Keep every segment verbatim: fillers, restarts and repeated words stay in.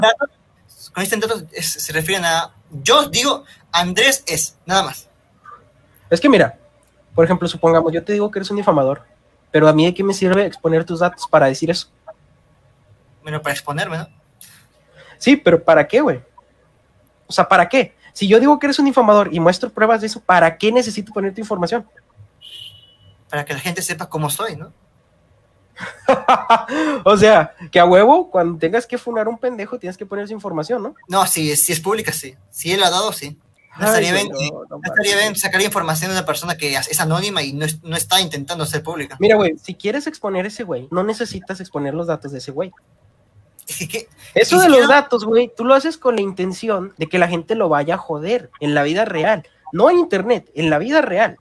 Con este datos es, se refieren a, yo digo, Andrés es, nada más. Es que mira, por ejemplo, supongamos, yo te digo que eres un difamador, pero a mí ¿de qué me sirve exponer tus datos para decir eso? Bueno, para exponerme, ¿no? Sí, pero ¿para qué, güey? O sea, ¿para qué? Si yo digo que eres un difamador y muestro pruebas de eso, ¿para qué necesito poner tu información? Para que la gente sepa cómo soy, ¿no? O sea, que a huevo, cuando tengas que funar a un pendejo, tienes que poner su información, ¿no? No, si, si es pública, sí. Si él lo ha dado, sí. No Ay, estaría, güey, bien, no, no no estaría bien sacar información de una persona que es anónima y no, es, no está intentando ser pública. Mira, güey, si quieres exponer ese güey, no necesitas exponer los datos de ese güey. Es que, ¿qué? Eso Ni de siquiera... los datos, güey, tú lo haces con la intención de que la gente lo vaya a joder en la vida real. No en internet, en la vida real.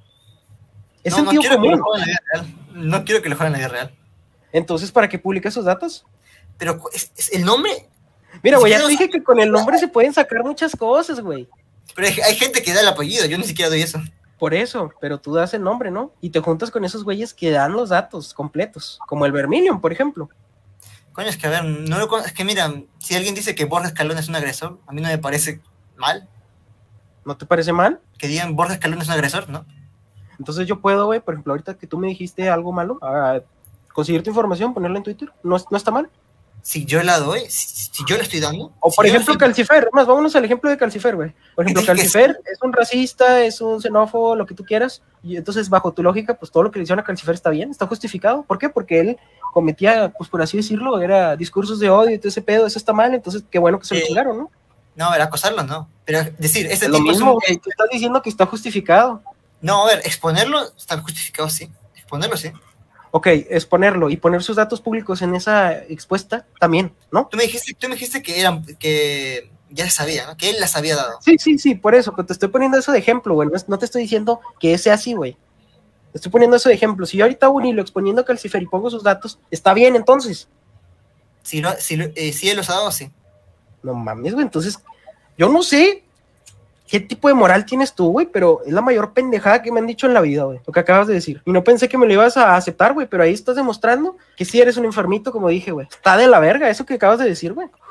Es no, sentido no quiero común. Que lo jodan en la vida real. No quiero que lo jodan en la vida real. Entonces, ¿para qué publicas esos datos? Pero es, es el nombre. Mira, güey, ya te dije que con el nombre se pueden sacar muchas cosas, güey. Pero hay, hay gente que da el apellido, yo ni siquiera doy eso. Por eso, pero tú das el nombre, ¿no? Y te juntas con esos güeyes que dan los datos completos, como el Vermilion, por ejemplo. Coño, es que a ver, no lo, es que mira, si alguien dice que Borja Escalón es un agresor, a mí no me parece mal. ¿No te parece mal? Que digan Borja Escalón es un agresor, ¿no? Entonces yo puedo, güey, por ejemplo, ahorita que tú me dijiste algo malo, a conseguir tu información, ponerla en Twitter, ¿no, no está mal? Si yo la doy, si, si yo la estoy dando... O si por ejemplo, estoy... Calcifer, más vámonos al ejemplo de Calcifer, güey. Por ejemplo, Calcifer es un racista, es un xenófobo, lo que tú quieras, y entonces bajo tu lógica, pues todo lo que le hicieron a Calcifer está bien, está justificado. ¿Por qué? Porque él cometía, pues por así decirlo, era discursos de odio y todo ese pedo, eso está mal, entonces qué bueno que se eh, lo chingaron, ¿no? No, a ver, acosarlo no, pero decir, este es tipo lo mismo, es un... tú estás diciendo que está justificado. No, a ver, exponerlo está justificado, sí, exponerlo sí. Ok, exponerlo y poner sus datos públicos en esa expuesta también, ¿no? Tú me dijiste, tú me dijiste que eran, que ya se sabía, ¿no? Que él las había dado. Sí, sí, sí, por eso, pero te estoy poniendo eso de ejemplo, güey, no, no te estoy diciendo que sea así, güey. Te estoy poniendo eso de ejemplo. Si yo ahorita hago un hilo exponiendo a Calcifer y pongo sus datos, está bien, entonces. Si, lo, si, lo, eh, si él los ha dado, sí. No mames, güey, entonces, yo no sé qué tipo de moral tienes tú, güey, pero es la mayor pendejada que me han dicho en la vida, güey, lo que acabas de decir. Y no pensé que me lo ibas a aceptar, güey, pero ahí estás demostrando que sí eres un enfermito, como dije, güey. Está de la verga eso que acabas de decir, güey.